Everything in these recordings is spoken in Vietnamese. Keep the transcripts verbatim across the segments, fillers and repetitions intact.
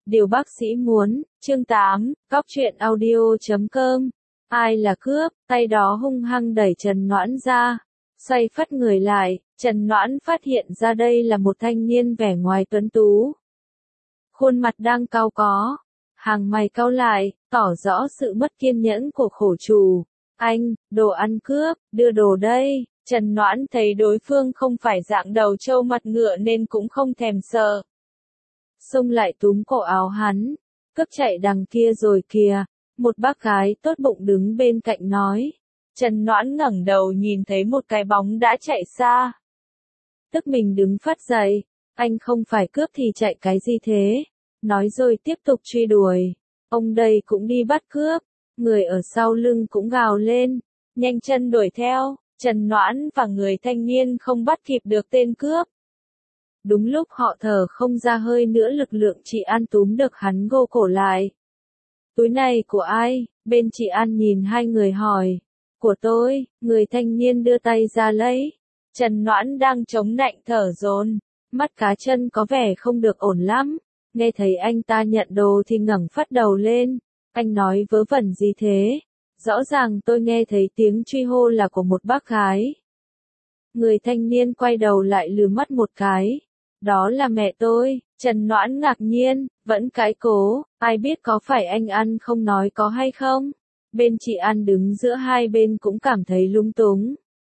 Điều bác sĩ muốn, chương tám, góc truyện audio chấm com. Ai là cướp, tay đó hung hăng đẩy Trần Noãn ra. Xoay phắt người lại, Trần Noãn phát hiện ra đây là một thanh niên vẻ ngoài tuấn tú. Khuôn mặt đang cau có, hàng mày cau lại, tỏ rõ sự mất kiên nhẫn của khổ chủ. Anh, đồ ăn cướp, đưa đồ đây. Trần Noãn thấy đối phương không phải dạng đầu trâu mặt ngựa nên cũng không thèm sợ. Xông lại túm cổ áo hắn, cướp chạy đằng kia rồi kìa. Một bác gái tốt bụng đứng bên cạnh nói. Trần Noãn ngẩng đầu nhìn thấy một cái bóng đã chạy xa. Tức mình đứng phát dậy, anh không phải cướp thì chạy cái gì thế? Nói rồi tiếp tục truy đuổi. Ông đây cũng đi bắt cướp, người ở sau lưng cũng gào lên, nhanh chân đuổi theo. Trần Noãn và người thanh niên không bắt kịp được tên cướp. Đúng lúc họ thở không ra hơi nữa, lực lượng chị An túm được hắn gô cổ lại. Túi này của ai? Bên chị An nhìn hai người hỏi. Của tôi, người thanh niên đưa tay ra lấy. Trần Noãn đang chống nạnh thở dồn, mắt cá chân có vẻ không được ổn lắm. Nghe thấy anh ta nhận đồ thì ngẩng phát đầu lên. Anh nói vớ vẩn gì thế? Rõ ràng tôi nghe thấy tiếng truy hô là của một bác gái. Người thanh niên quay đầu lại lườm mắt một cái. Đó là mẹ tôi. Trần Noãn ngạc nhiên, vẫn cãi cố, ai biết có phải anh ăn không nói có hay không? Bên chị An đứng giữa hai bên cũng cảm thấy lung túng.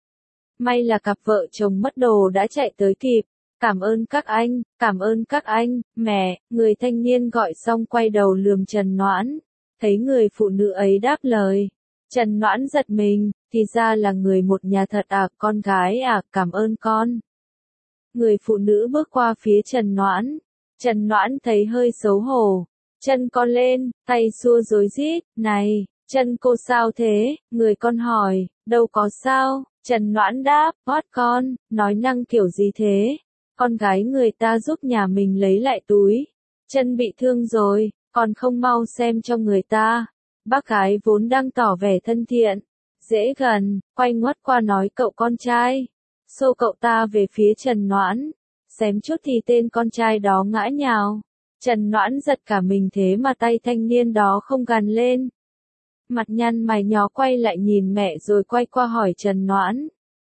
May là cặp vợ chồng mất đồ đã chạy tới kịp. Cảm ơn các anh, cảm ơn các anh, mẹ. Người thanh niên gọi xong quay đầu lườm Trần Noãn. Thấy người phụ nữ ấy đáp lời. Trần Noãn giật mình, thì ra là người một nhà thật à, con gái à, cảm ơn con. Người phụ nữ bước qua phía Trần Noãn. Trần Noãn thấy hơi xấu hổ. Chân con lên, tay xua rối rít, này, chân cô sao thế? Người con hỏi, đâu có sao. Trần Noãn đáp, hót con, nói năng kiểu gì thế? Con gái người ta giúp nhà mình lấy lại túi. Chân bị thương rồi, còn không mau xem cho người ta. Bác gái vốn đang tỏ vẻ thân thiện, dễ gần, quay ngoắt qua nói cậu con trai. Xô cậu ta về phía Trần Noãn. Xém chút thì tên con trai đó ngã nhào. Trần Noãn giật cả mình thế mà tay thanh niên đó không gằn lên. Mặt nhăn mày nhó quay lại nhìn mẹ rồi quay qua hỏi Trần Noãn.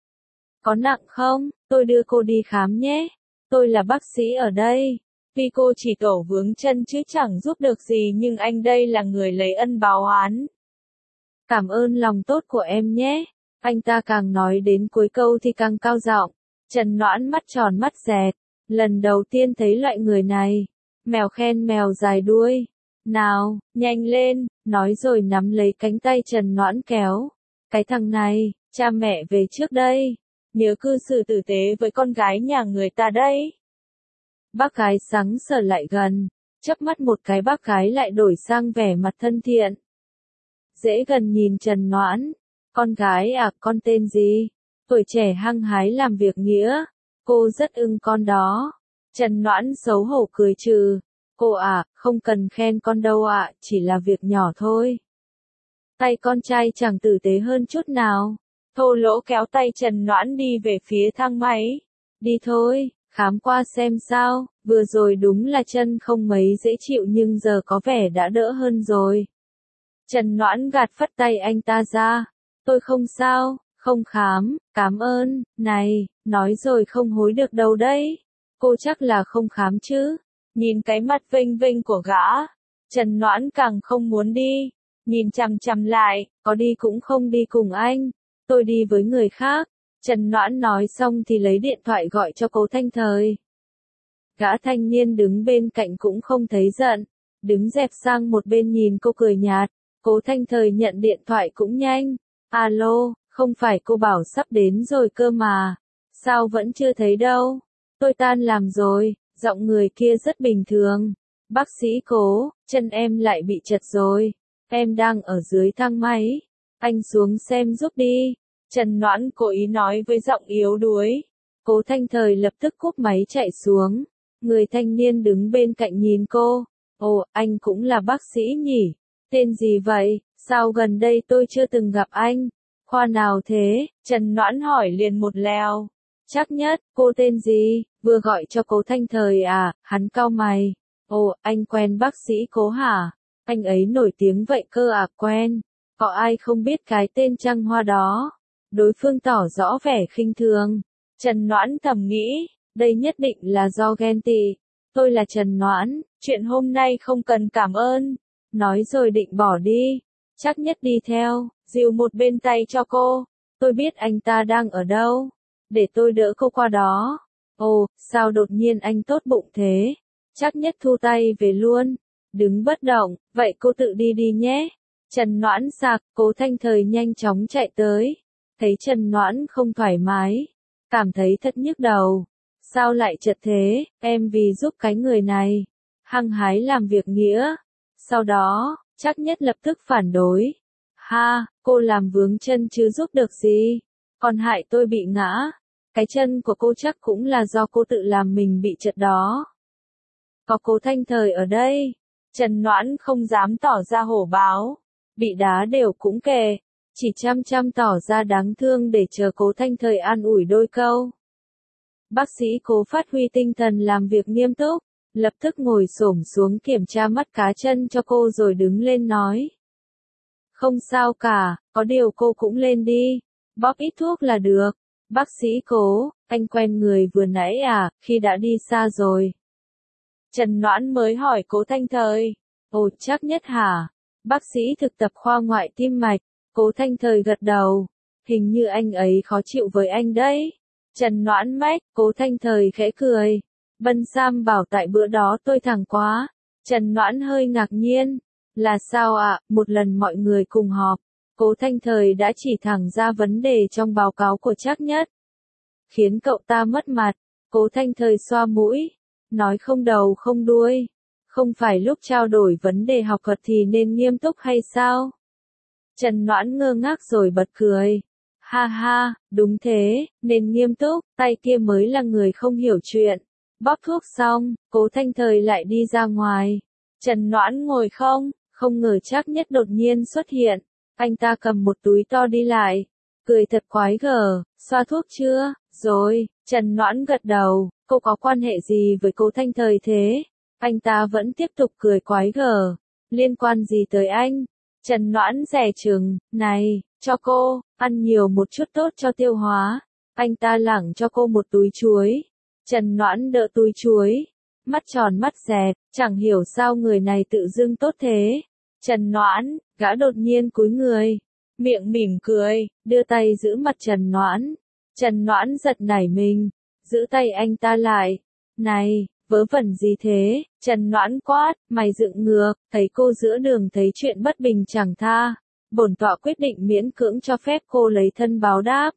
Có nặng không? Tôi đưa cô đi khám nhé. Tôi là bác sĩ ở đây. Tuy cô chỉ tổ vướng chân chứ chẳng giúp được gì, nhưng anh đây là người lấy ân báo oán. Cảm ơn lòng tốt của em nhé. Anh ta càng nói đến cuối câu thì càng cao giọng. Trần Noãn mắt tròn mắt dẹt. Lần đầu tiên thấy loại người này. Mèo khen mèo dài đuôi. Nào, nhanh lên, nói rồi nắm lấy cánh tay Trần Noãn kéo. Cái thằng này, cha mẹ về trước đây. Nhớ cư xử tử tế với con gái nhà người ta đấy. Bác gái sắng sờ lại gần, chớp mắt một cái bác gái lại đổi sang vẻ mặt thân thiện. Dễ gần nhìn Trần Noãn. Con gái à, con tên gì? Tuổi trẻ hăng hái làm việc nghĩa. Cô rất ưng con đó. Trần Noãn xấu hổ cười trừ. Cô à, không cần khen con đâu ạ, chỉ là việc nhỏ thôi. Tay con trai chẳng tử tế hơn chút nào. Thô lỗ kéo tay Trần Noãn đi về phía thang máy. Đi thôi, khám qua xem sao, vừa rồi đúng là chân không mấy dễ chịu nhưng giờ có vẻ đã đỡ hơn rồi. Trần Noãn gạt phất tay anh ta ra. Tôi không sao, không khám, cảm ơn, này, nói rồi không hối được đâu đấy. Cô chắc là không khám chứ. Nhìn cái mặt vênh vênh của gã, Trần Noãn càng không muốn đi. Nhìn chằm chằm lại, có đi cũng không đi cùng anh. Tôi đi với người khác. Trần Noãn nói xong thì lấy điện thoại gọi cho Cố Thanh Thời. Gã thanh niên đứng bên cạnh cũng không thấy giận. Đứng dẹp sang một bên nhìn cô cười nhạt. Cố Thanh Thời nhận điện thoại cũng nhanh. Alo, không phải cô bảo sắp đến rồi cơ mà. Sao vẫn chưa thấy đâu? Tôi tan làm rồi. Giọng người kia rất bình thường. Bác sĩ Cố, chân em lại bị chật rồi. Em đang ở dưới thang máy. Anh xuống xem giúp đi. Trần Noãn cố ý nói với giọng yếu đuối. Cố Thanh Thời lập tức cúp máy chạy xuống. Người thanh niên đứng bên cạnh nhìn cô. Ồ, anh cũng là bác sĩ nhỉ? Tên gì vậy? Sao gần đây tôi chưa từng gặp anh? Khoa nào thế? Trần Noãn hỏi liền một lèo. Chắc nhất, cô tên gì? Vừa gọi cho Cố Thanh Thời à? Hắn cau mày. Ồ, anh quen bác sĩ Cố hả? Anh ấy nổi tiếng vậy cơ à? Quen. Có ai không biết cái tên Trăng Hoa đó? Đối phương tỏ rõ vẻ khinh thường. Trần Noãn thầm nghĩ, đây nhất định là do ghen tị. Tôi là Trần Noãn, chuyện hôm nay không cần cảm ơn. Nói rồi định bỏ đi. Chắc Nhất đi theo, dìu một bên tay cho cô. Tôi biết anh ta đang ở đâu. Để tôi đỡ cô qua đó. Ồ, sao đột nhiên anh tốt bụng thế? Chắc Nhất thu tay về luôn. Đứng bất động, vậy cô tự đi đi nhé. Trần Noãn sạc, Cố Thanh Thời nhanh chóng chạy tới. Thấy Trần Noãn không thoải mái. Cảm thấy thật nhức đầu. Sao lại chật thế, em vì giúp cái người này. Hăng hái làm việc nghĩa. Sau đó, Chắc Nhất lập tức phản đối. Ha, cô làm vướng chân chứ giúp được gì. Còn hại tôi bị ngã. Cái chân của cô chắc cũng là do cô tự làm mình bị trật đó. Có Cố Thanh Thời ở đây. Trần Noãn không dám tỏ ra hổ báo. Bị đá đều cũng kệ. Chỉ chăm chăm tỏ ra đáng thương để chờ Cố Thanh Thời an ủi đôi câu. Bác sĩ Cố phát huy tinh thần làm việc nghiêm túc. Lập tức ngồi xổm xuống kiểm tra mắt cá chân cho cô rồi đứng lên nói. Không sao cả, có điều cô cũng lên đi. Bóp ít thuốc là được. Bác sĩ Cố, anh quen người vừa nãy à, khi đã đi xa rồi. Trần Noãn mới hỏi Cố Thanh Thời. Ồ, Chắc Nhất hả? Bác sĩ thực tập khoa ngoại tim mạch. Cố Thanh Thời gật đầu. Hình như anh ấy khó chịu với anh đấy. Trần Noãn mách, Cố Thanh Thời khẽ cười. Bân Sam bảo tại bữa đó tôi thẳng quá. Trần Noãn hơi ngạc nhiên. Là sao ạ? À? Một lần mọi người cùng họp. Cố Thanh Thời đã chỉ thẳng ra vấn đề trong báo cáo của Chắc Nhất. Khiến cậu ta mất mặt. Cố Thanh Thời xoa mũi. Nói không đầu không đuôi. Không phải lúc trao đổi vấn đề học thuật thì nên nghiêm túc hay sao? Trần Noãn ngơ ngác rồi bật cười. Ha ha, đúng thế, nên nghiêm túc, tay kia mới là người không hiểu chuyện. Bóp thuốc xong, Cố Thanh Thời lại đi ra ngoài. Trần Noãn ngồi không, không ngờ Chắc Nhất đột nhiên xuất hiện. Anh ta cầm một túi to đi lại. Cười thật quái gở, xoa thuốc chưa? Rồi, Trần Noãn gật đầu, cô có quan hệ gì với Cố Thanh Thời thế? Anh ta vẫn tiếp tục cười quái gở. Liên quan gì tới anh? Trần Noãn dè chừng, này, cho cô, ăn nhiều một chút tốt cho tiêu hóa. Anh ta lẳng cho cô một túi chuối. Trần Noãn đỡ túi chuối. Mắt tròn mắt dẹt, chẳng hiểu sao người này tự dưng tốt thế. Trần Noãn, gã đột nhiên cúi người. Miệng mỉm cười, đưa tay giữ mặt Trần Noãn. Trần Noãn giật nảy mình. Giữ tay anh ta lại. Này, vớ vẩn gì thế? Trần Noãn quát, mày dựng ngược, thấy cô giữa đường thấy chuyện bất bình chẳng tha. Bổn tọa quyết định miễn cưỡng cho phép cô lấy thân báo đáp.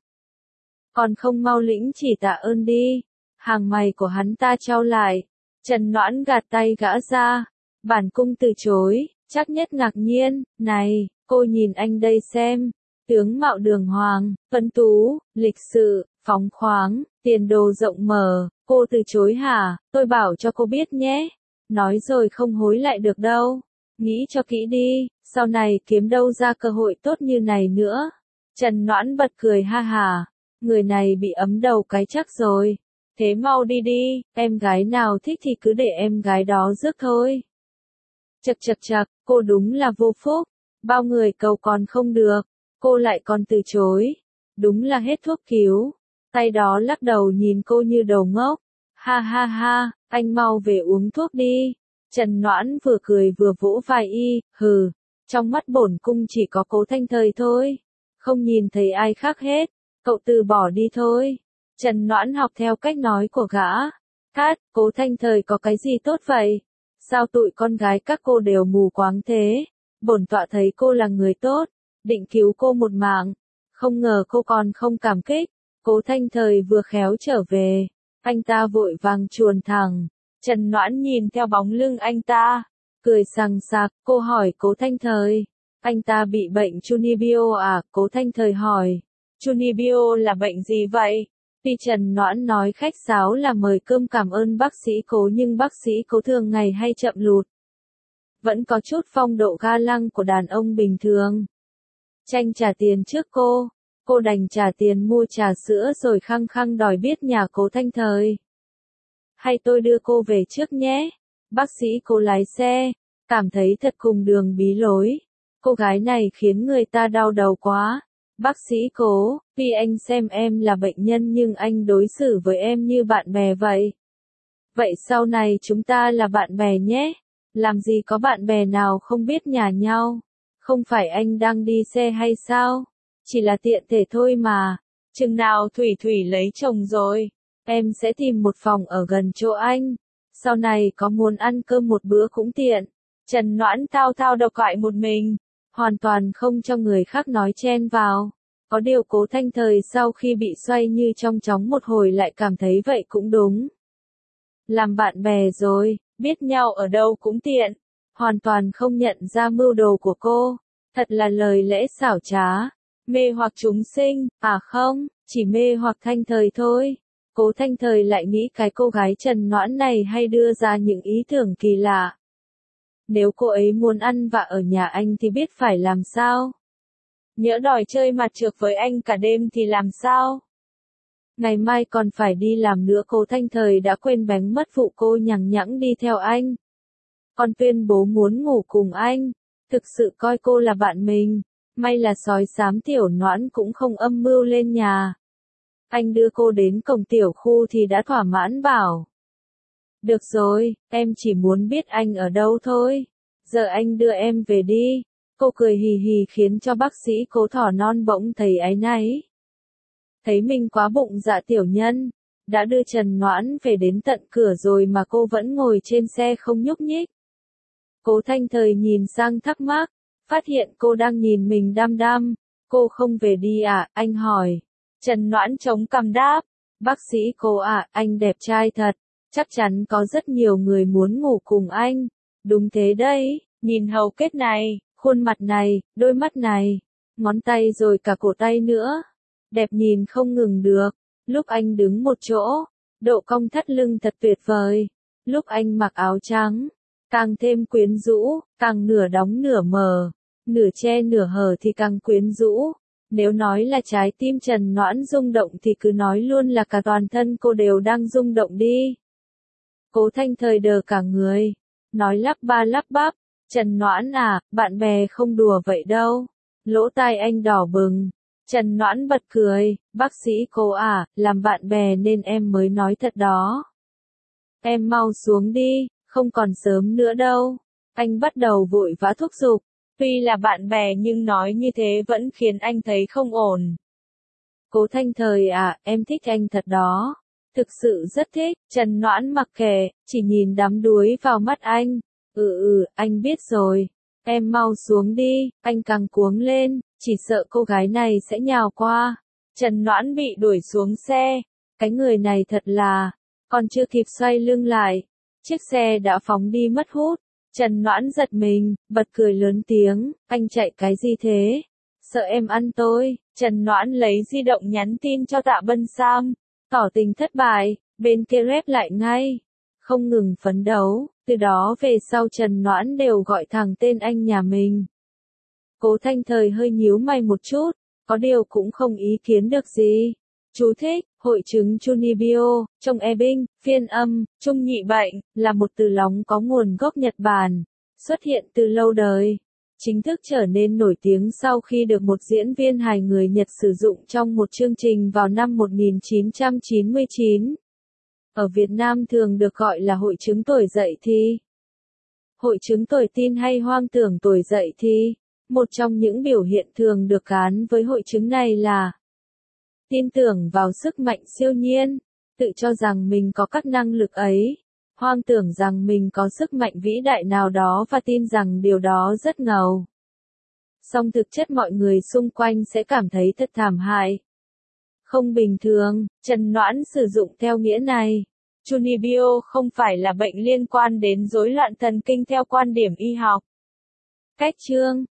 Còn không mau lĩnh chỉ tạ ơn đi. Hàng mày của hắn ta trao lại. Trần Noãn gạt tay gã ra. Bản cung từ chối. Chắc Nhất ngạc nhiên, này, cô nhìn anh đây xem. Tướng mạo đường hoàng, tuấn tú, lịch sự, phóng khoáng, tiền đồ rộng mở. Cô từ chối hả? Tôi bảo cho cô biết nhé. Nói rồi không hối lại được đâu. Nghĩ cho kỹ đi, sau này kiếm đâu ra cơ hội tốt như này nữa. Trần Noãn bật cười ha hả. Người này bị ấm đầu cái chắc rồi. Thế mau đi đi, em gái nào thích thì cứ để em gái đó rước thôi. Chật chật chật, cô đúng là vô phúc. Bao người cầu còn không được, cô lại còn từ chối. Đúng là hết thuốc cứu. Tay đó lắc đầu nhìn cô như đầu ngốc. Ha ha ha, anh mau về uống thuốc đi. Trần Noãn vừa cười vừa vỗ vai y, hừ. Trong mắt bổn cung chỉ có Cố Thanh Thời thôi. Không nhìn thấy ai khác hết. Cậu từ bỏ đi thôi. Trần Noãn học theo cách nói của gã. Cát, Cố Thanh Thời có cái gì tốt vậy? Sao tụi con gái các cô đều mù quáng thế? Bổn tọa thấy cô là người tốt, định cứu cô một mạng. Không ngờ cô còn không cảm kích. Cố Thanh Thời vừa khéo trở về. Anh ta vội vàng chuồn thẳng. Trần Noãn nhìn theo bóng lưng anh ta. Cười sằng sặc, cô hỏi Cố Thanh Thời. Anh ta bị bệnh Chunibyo à? Cố Thanh Thời hỏi. Chunibyo là bệnh gì vậy? Tuy Trần Noãn nói khách sáo là mời cơm cảm ơn bác sĩ Cố nhưng bác sĩ Cố thường ngày hay chậm lụt. Vẫn có chút phong độ ga lăng của đàn ông bình thường. Tranh trả tiền trước cô. Cô đành trả tiền mua trà sữa rồi khăng khăng đòi biết nhà Cố Thanh Thời. Hay tôi đưa cô về trước nhé. Bác sĩ Cố lái xe, cảm thấy thật cùng đường bí lối. Cô gái này khiến người ta đau đầu quá. Bác sĩ Cố, vì anh xem em là bệnh nhân nhưng anh đối xử với em như bạn bè vậy. Vậy sau này chúng ta là bạn bè nhé. Làm gì có bạn bè nào không biết nhà nhau. Không phải anh đang đi xe hay sao? Chỉ là tiện thể thôi mà. Chừng nào Thủy Thủy lấy chồng rồi, em sẽ tìm một phòng ở gần chỗ anh. Sau này có muốn ăn cơm một bữa cũng tiện. Trần Noãn thao thao độc thoại một mình, hoàn toàn không cho người khác nói chen vào. Có điều Cố Thanh Thời sau khi bị xoay như trong chóng một hồi lại cảm thấy vậy cũng đúng. Làm bạn bè rồi, biết nhau ở đâu cũng tiện. Hoàn toàn không nhận ra mưu đồ của cô. Thật là lời lẽ xảo trá. Mê hoặc chúng sinh, à không, chỉ mê hoặc Thanh Thời thôi. Cố Thanh Thời lại nghĩ cái cô gái Trần Noãn này hay đưa ra những ý tưởng kỳ lạ. Nếu cô ấy muốn ăn vạ ở nhà anh thì biết phải làm sao? Nhỡ đòi chơi mặt trược với anh cả đêm thì làm sao? Ngày mai còn phải đi làm nữa. Cố Thanh Thời đã quên bén mất vụ cô nhằng nhẵng đi theo anh. Còn tuyên bố muốn ngủ cùng anh. Thực sự coi cô là bạn mình. May là sói xám Tiểu Noãn cũng không âm mưu lên nhà. Anh đưa cô đến cổng tiểu khu thì đã thỏa mãn bảo. Được rồi, em chỉ muốn biết anh ở đâu thôi. Giờ anh đưa em về đi. Cô cười hì hì khiến cho bác sĩ Cố thỏ non bỗng thấy áy náy. Thấy mình quá bụng dạ tiểu nhân. Đã đưa Trần Noãn về đến tận cửa rồi mà cô vẫn ngồi trên xe không nhúc nhích. Cố Thanh Thời nhìn sang thắc mắc. Phát hiện cô đang nhìn mình đăm đăm. Cô không về đi à, anh hỏi. Trần Noãn chống cằm đáp. Bác sĩ Cố à, anh đẹp trai thật. Chắc chắn có rất nhiều người muốn ngủ cùng anh. Đúng thế đấy, nhìn hầu kết này, khuôn mặt này, đôi mắt này, ngón tay rồi cả cổ tay nữa. Đẹp nhìn không ngừng được. Lúc anh đứng một chỗ, độ cong thắt lưng thật tuyệt vời. Lúc anh mặc áo trắng, càng thêm quyến rũ, càng nửa đóng nửa mở, nửa che nửa hở thì càng quyến rũ. Nếu nói là trái tim Trần Noãn rung động thì cứ nói luôn là cả toàn thân cô đều đang rung động đi. Cố Thanh Thời đờ cả người, nói lắp ba lắp bắp, Trần Noãn à, bạn bè không đùa vậy đâu. Lỗ tai anh đỏ bừng. Trần Noãn bật cười, bác sĩ Cố à, làm bạn bè nên em mới nói thật đó. Em mau xuống đi, không còn sớm nữa đâu. Anh bắt đầu vội vã thúc giục. Tuy là bạn bè nhưng nói như thế vẫn khiến anh thấy không ổn. Cố Thanh Thời à, em thích anh thật đó. Thực sự rất thích. Trần Noãn mặc kệ, chỉ nhìn đắm đuối vào mắt anh. Ừ ừ, anh biết rồi. Em mau xuống đi. Anh càng cuống lên, chỉ sợ cô gái này sẽ nhào qua. Trần Noãn bị đuổi xuống xe. Cái người này thật là, còn chưa kịp xoay lưng lại, chiếc xe đã phóng đi mất hút. Trần Noãn giật mình, bật cười lớn tiếng, anh chạy cái gì thế? Sợ em ăn tôi. Trần Noãn lấy di động nhắn tin cho Tạ Bân Sam, tỏ tình thất bại, bên kia rep lại ngay. Không ngừng phấn đấu, từ đó về sau Trần Noãn đều gọi thẳng tên anh nhà mình. Cố Thanh Thời hơi nhíu mày một chút, có điều cũng không ý kiến được gì. Chú thích, hội chứng Chunibyo, trong e binh, phiên âm, trung nhị bệnh, là một từ lóng có nguồn gốc Nhật Bản, xuất hiện từ lâu đời. Chính thức trở nên nổi tiếng sau khi được một diễn viên hài người Nhật sử dụng trong một chương trình vào năm một nghìn chín trăm chín mươi chín. Ở Việt Nam thường được gọi là hội chứng tuổi dậy thì. Hội chứng tuổi tin hay hoang tưởng tuổi dậy thì. Một trong những biểu hiện thường được gán với hội chứng này là tin tưởng vào sức mạnh siêu nhiên, tự cho rằng mình có các năng lực ấy, hoang tưởng rằng mình có sức mạnh vĩ đại nào đó và tin rằng điều đó rất ngầu. Song thực chất mọi người xung quanh sẽ cảm thấy thật thảm hại. Không bình thường, Trần Noãn sử dụng theo nghĩa này. Chunibyo không phải là bệnh liên quan đến rối loạn thần kinh theo quan điểm y học. Cách chương